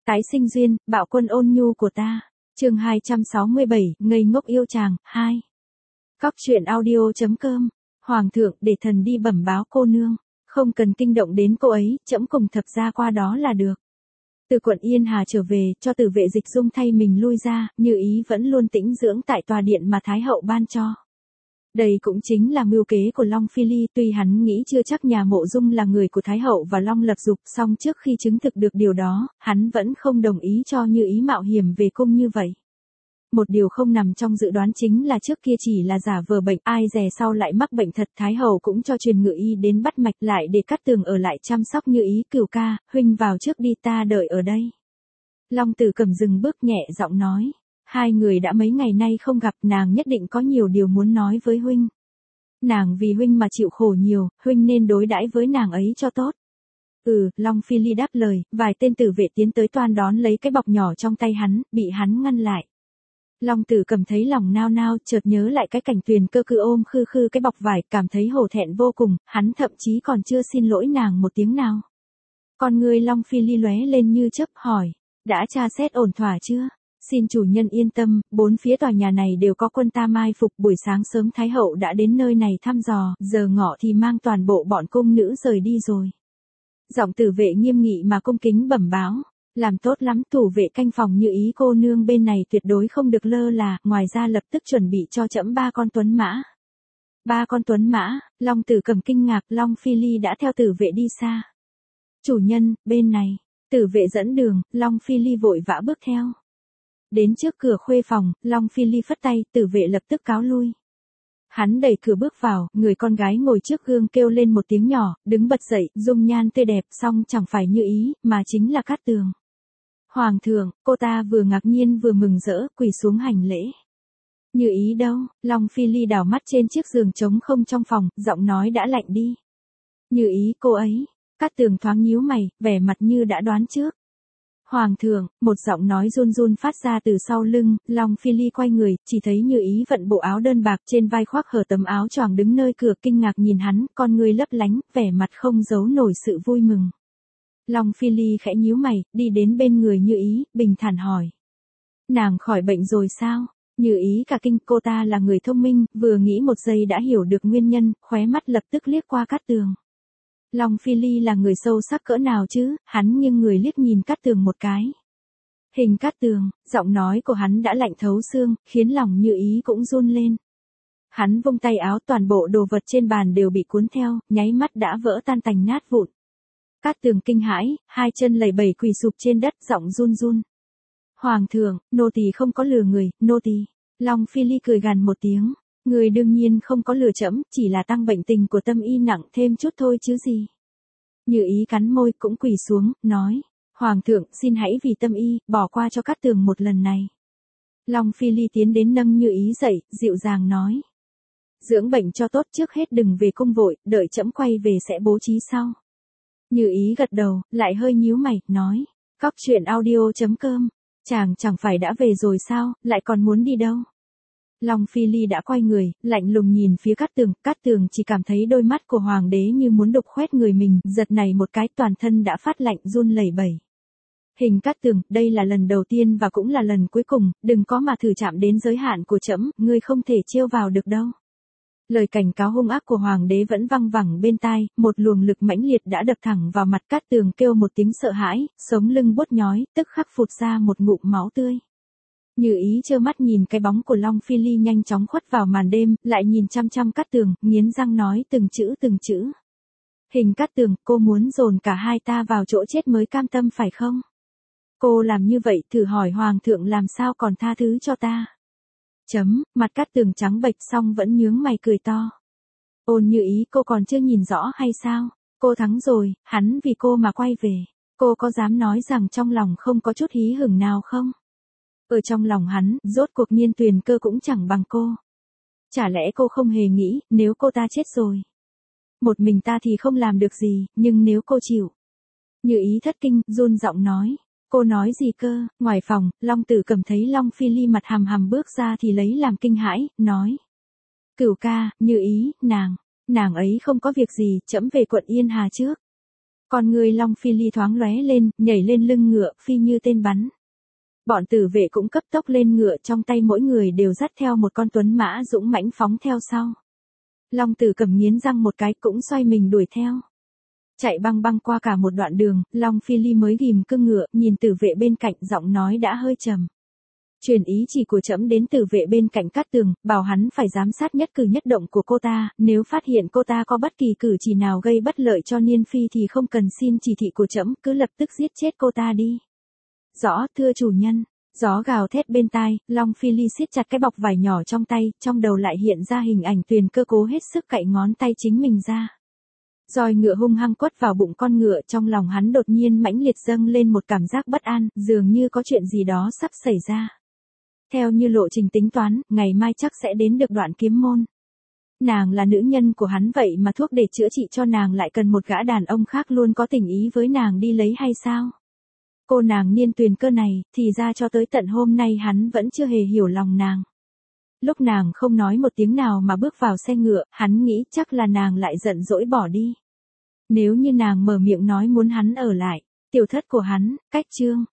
Tái sinh duyên, bạo quân ôn nhu của ta. Chương 267, ngây ngốc yêu chàng, 2. Cóc truyện audio.com. Hoàng thượng, để thần đi bẩm báo cô nương, không cần kinh động đến cô ấy, trẫm cùng thập gia qua đó là được. Từ quận Yên Hà trở về, cho Tử Vệ Dịch Dung thay mình lui ra, Như Ý vẫn luôn tĩnh dưỡng tại tòa điện mà Thái hậu ban cho. Đây cũng chính là mưu kế của Long Phi Ly, tuy hắn nghĩ chưa chắc nhà Mộ Dung là người của Thái hậu và Long Lập Dục, song trước khi chứng thực được điều đó, hắn vẫn không đồng ý cho Như Ý mạo hiểm về cung như vậy. Một điều không nằm trong dự đoán chính là trước kia chỉ là giả vờ bệnh, ai dè sau lại mắc bệnh thật. Thái hậu cũng cho truyền ngự y đến bắt mạch lại để Cát Tường ở lại chăm sóc Như Ý. Cửu ca, huynh vào trước đi, ta đợi ở đây. Long Tử Cẩm dừng bước nhẹ giọng nói. Hai người đã mấy ngày nay không gặp, nàng nhất định có nhiều điều muốn nói với huynh. Nàng vì huynh mà chịu khổ nhiều, huynh nên đối đãi với nàng ấy cho tốt. Long Phi Ly đáp lời, vài tên tử vệ tiến tới toan đón lấy cái bọc nhỏ trong tay hắn, bị hắn ngăn lại. Long Tử Cẩm thấy lòng nao nao, chợt nhớ lại cái cảnh Tuyền Cơ cứ ôm khư khư cái bọc vải, cảm thấy hổ thẹn vô cùng, hắn thậm chí còn chưa xin lỗi nàng một tiếng nào. Con người Long Phi Ly lóe lên như chớp, hỏi, đã tra xét ổn thỏa chưa? Xin chủ nhân yên tâm, bốn phía tòa nhà này đều có quân ta mai phục, buổi sáng sớm Thái hậu đã đến nơi này thăm dò, giờ ngọ thì mang toàn bộ bọn cung nữ rời đi rồi. Giọng tử vệ nghiêm nghị mà cung kính bẩm báo, làm tốt lắm, thủ vệ canh phòng Như Ý cô nương bên này tuyệt đối không được lơ là, ngoài ra lập tức chuẩn bị cho trẫm 3 con tuấn mã. 3 con tuấn mã, Long Tử Cẩm kinh ngạc, Long Phi Ly đã theo tử vệ đi xa. Chủ nhân, bên này, tử vệ dẫn đường, Long Phi Ly vội vã bước theo. Đến trước cửa khuê phòng, Long Phi Ly phất tay, tử vệ lập tức cáo lui. Hắn đẩy cửa bước vào, người con gái ngồi trước gương kêu lên một tiếng nhỏ, đứng bật dậy, dung nhan tươi đẹp, song chẳng phải Như Ý, mà chính là Cát Tường. Hoàng thượng, cô ta vừa ngạc nhiên vừa mừng rỡ, quỳ xuống hành lễ. Như Ý đâu? Long Phi Ly đảo mắt trên chiếc giường trống không trong phòng, giọng nói đã lạnh đi. Như Ý cô ấy. Cát Tường thoáng nhíu mày, vẻ mặt như đã đoán trước. Hoàng thượng, một giọng nói run run phát ra từ sau lưng, Long Phi Ly quay người, chỉ thấy Như Ý vận bộ áo đơn bạc trên vai khoác hở tấm áo choàng đứng nơi cửa kinh ngạc nhìn hắn, con người lấp lánh, vẻ mặt không giấu nổi sự vui mừng. Long Phi Ly khẽ nhíu mày, đi đến bên người Như Ý, bình thản hỏi. Nàng khỏi bệnh rồi sao? Như Ý cả kinh, cô ta là người thông minh, vừa nghĩ một giây đã hiểu được nguyên nhân, khóe mắt lập tức liếc qua Cát Tường. Long Phi Ly là người sâu sắc cỡ nào chứ, hắn nghiêng người liếc nhìn Cát Tường một cái. Hình Cát Tường, giọng nói của hắn đã lạnh thấu xương, khiến lòng Như Ý cũng run lên. Hắn vung tay áo, toàn bộ đồ vật trên bàn đều bị cuốn theo, nháy mắt đã vỡ tan tành nát vụn. Cát Tường kinh hãi, hai chân lầy bẩy quỳ sụp trên đất, giọng run run. Hoàng thượng, nô tỳ không có lừa người, nô tỳ. Long Phi Ly cười gằn một tiếng. Người đương nhiên không có lừa trẫm, chỉ là tăng bệnh tình của Tâm Y nặng thêm chút thôi chứ gì. Như Ý cắn môi cũng quỳ xuống, nói. Hoàng thượng, xin hãy vì Tâm Y, bỏ qua cho Cát Tường một lần này. Long Phi Ly tiến đến nâng Như Ý dậy, dịu dàng nói. Dưỡng bệnh cho tốt, trước hết đừng về cung vội, đợi trẫm quay về sẽ bố trí sau. Như Ý gật đầu, lại hơi nhíu mày, nói. Cóc truyện audio.com. Chàng chẳng phải đã về rồi sao, lại còn muốn đi đâu? Long Phi Ly đã quay người, lạnh lùng nhìn phía Cát Tường chỉ cảm thấy đôi mắt của hoàng đế như muốn đục khoét người mình, giật này một cái toàn thân đã phát lạnh run lẩy bẩy. Hình Cát Tường, đây là lần đầu tiên và cũng là lần cuối cùng, đừng có mà thử chạm đến giới hạn của trẫm, ngươi không thể trêu vào được đâu. Lời cảnh cáo hung ác của hoàng đế vẫn văng vẳng bên tai, một luồng lực mãnh liệt đã đập thẳng vào mặt. Cát Tường kêu một tiếng sợ hãi, sống lưng buốt nhói, tức khắc phụt ra một ngụm máu tươi. Như Ý trơ mắt nhìn cái bóng của Long Phi Ly nhanh chóng khuất vào màn đêm, lại nhìn chăm chăm Cát Tường, nghiến răng nói từng chữ. Hình Cát Tường, cô muốn dồn cả hai ta vào chỗ chết mới cam tâm phải không? Cô làm như vậy, thử hỏi hoàng thượng làm sao còn tha thứ cho ta? Mặt Cát Tường trắng bệch xong vẫn nhướng mày cười to. Ôn Như Ý, cô còn chưa nhìn rõ hay sao? Cô thắng rồi, hắn vì cô mà quay về. Cô có dám nói rằng trong lòng không có chút hí hửng nào không? Ở trong lòng hắn, rốt cuộc Nhiên Tuyền Cơ cũng chẳng bằng cô. Chả lẽ cô không hề nghĩ, nếu cô ta chết rồi, một mình ta thì không làm được gì, nhưng nếu cô chịu. Như Ý thất kinh, run giọng nói. Cô nói gì cơ? Ngoài phòng, Long Tử Cẩm thấy Long Phi Ly mặt hằm hằm bước ra thì lấy làm kinh hãi, nói. Cửu ca, Như Ý, nàng ấy không có việc gì, trẫm về quận Yên Hà trước. Con người Long Phi Ly thoáng lóe lên, nhảy lên lưng ngựa, phi như tên bắn. Bọn tử vệ cũng cấp tốc lên ngựa, trong tay mỗi người đều dắt theo một con tuấn mã dũng mãnh phóng theo sau. Long Tử Cẩm nghiến răng một cái cũng xoay mình đuổi theo. Chạy băng băng qua cả một đoạn đường, Long Phi Ly mới ghim cương ngựa, nhìn tử vệ bên cạnh, giọng nói đã hơi trầm. Truyền ý chỉ của trẫm đến tử vệ bên cạnh Cát Tường, bảo hắn phải giám sát nhất cử nhất động của cô ta, nếu phát hiện cô ta có bất kỳ cử chỉ nào gây bất lợi cho Niên Phi thì không cần xin chỉ thị của trẫm, cứ lập tức giết chết cô ta đi. Rõ, thưa chủ nhân. Gió gào thét bên tai, Long Phi Ly siết chặt cái bọc vải nhỏ trong tay, trong đầu lại hiện ra hình ảnh Tuyền Cơ cố hết sức cạy ngón tay chính mình ra. Roi ngựa hung hăng quất vào bụng con ngựa, trong lòng hắn đột nhiên mãnh liệt dâng lên một cảm giác bất an, dường như có chuyện gì đó sắp xảy ra. Theo như lộ trình tính toán, ngày mai chắc sẽ đến được Đoạn Kiếm Môn. Nàng là nữ nhân của hắn vậy mà thuốc để chữa trị cho nàng lại cần một gã đàn ông khác luôn có tình ý với nàng đi lấy hay sao? Cô nàng Niên Tuyền Cơ này, thì ra cho tới tận hôm nay hắn vẫn chưa hề hiểu lòng nàng. Lúc nàng không nói một tiếng nào mà bước vào xe ngựa, hắn nghĩ chắc là nàng lại giận dỗi bỏ đi. Nếu như nàng mở miệng nói muốn hắn ở lại, tiểu thất của hắn, cách chương.